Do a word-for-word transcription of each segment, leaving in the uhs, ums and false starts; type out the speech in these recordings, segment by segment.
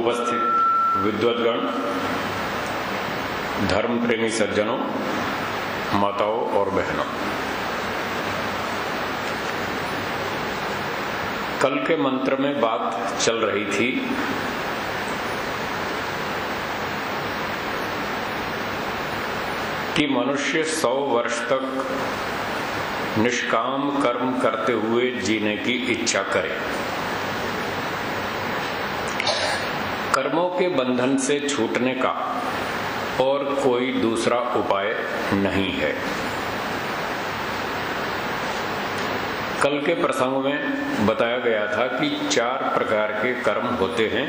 उपस्थित विद्वद्गण, धर्म प्रेमी सज्जनों, माताओं और बहनों, कल के मंत्र में बात चल रही थी कि मनुष्य सौ वर्ष तक निष्काम कर्म करते हुए जीने की इच्छा करे। कर्मों के बंधन से छूटने का और कोई दूसरा उपाय नहीं है। कल के प्रसंग में बताया गया था कि चार प्रकार के कर्म होते हैं।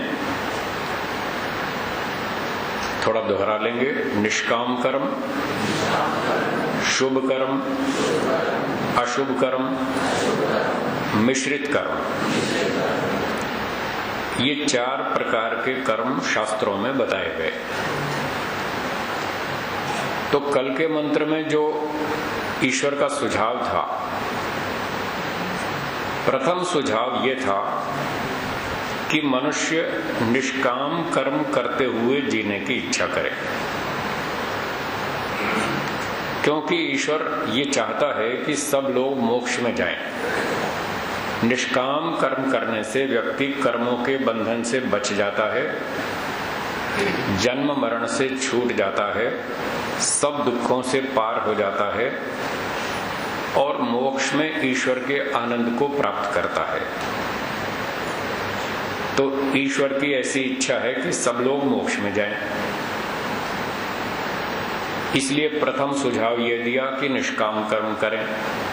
थोड़ा दोहरा लेंगे। निष्काम कर्म, शुभ कर्म, अशुभ कर्म, मिश्रित कर्म। ये चार प्रकार के कर्म शास्त्रों में बताए गए। तो कल के मंत्र में जो ईश्वर का सुझाव था, प्रथम सुझाव ये था कि मनुष्य निष्काम कर्म करते हुए जीने की इच्छा करे, क्योंकि ईश्वर ये चाहता है कि सब लोग मोक्ष में जाएं। निष्काम कर्म करने से व्यक्ति कर्मों के बंधन से बच जाता है, जन्म मरण से छूट जाता है, सब दुखों से पार हो जाता है और मोक्ष में ईश्वर के आनंद को प्राप्त करता है। तो ईश्वर की ऐसी इच्छा है कि सब लोग मोक्ष में जाएं। इसलिए प्रथम सुझाव ये दिया कि निष्काम कर्म करें।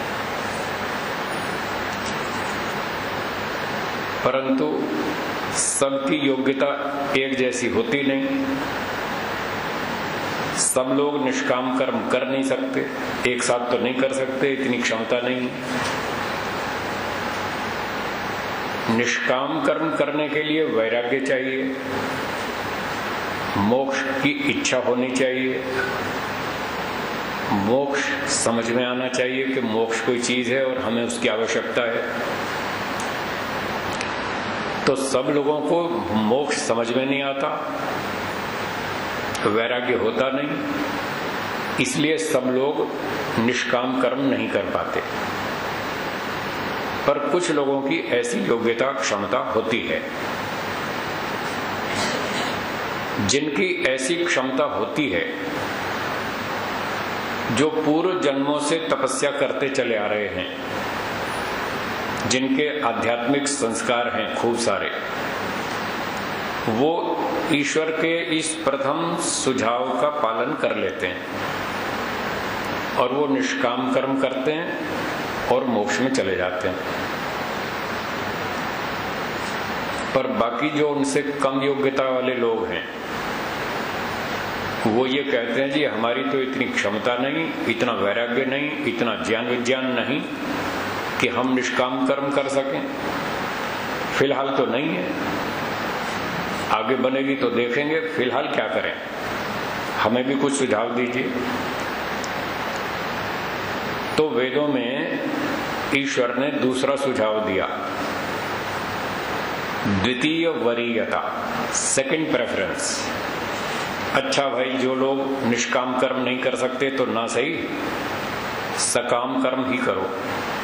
परंतु सबकी योग्यता एक जैसी होती नहीं। सब लोग निष्काम कर्म कर नहीं सकते, एक साथ तो नहीं कर सकते, इतनी क्षमता नहीं। निष्काम कर्म करने के लिए वैराग्य चाहिए, मोक्ष की इच्छा होनी चाहिए, मोक्ष समझ में आना चाहिए कि मोक्ष कोई चीज है और हमें उसकी आवश्यकता है। तो सब लोगों को मोक्ष समझ में नहीं आता, वैराग्य होता नहीं, इसलिए सब लोग निष्काम कर्म नहीं कर पाते। पर कुछ लोगों की ऐसी योग्यता क्षमता होती है। जिनकी ऐसी क्षमता होती है, जो पूर्व जन्मों से तपस्या करते चले आ रहे हैं, जिनके आध्यात्मिक संस्कार हैं खूब सारे, वो ईश्वर के इस प्रथम सुझाव का पालन कर लेते हैं और वो निष्काम कर्म करते हैं और मोक्ष में चले जाते हैं। पर बाकी जो उनसे कम योग्यता वाले लोग हैं, वो ये कहते हैं जी हमारी तो इतनी क्षमता नहीं, इतना वैराग्य नहीं, इतना ज्ञान विज्ञान नहीं कि हम निष्काम कर्म कर सकें। फिलहाल तो नहीं है, आगे बनेगी तो देखेंगे, फिलहाल क्या करें, हमें भी कुछ सुझाव दीजिए। तो वेदों में ईश्वर ने दूसरा सुझाव दिया, द्वितीय वरीयता, सेकंड प्रेफरेंस। अच्छा भाई, जो लोग निष्काम कर्म नहीं कर सकते तो ना सही, सकाम कर्म ही करो।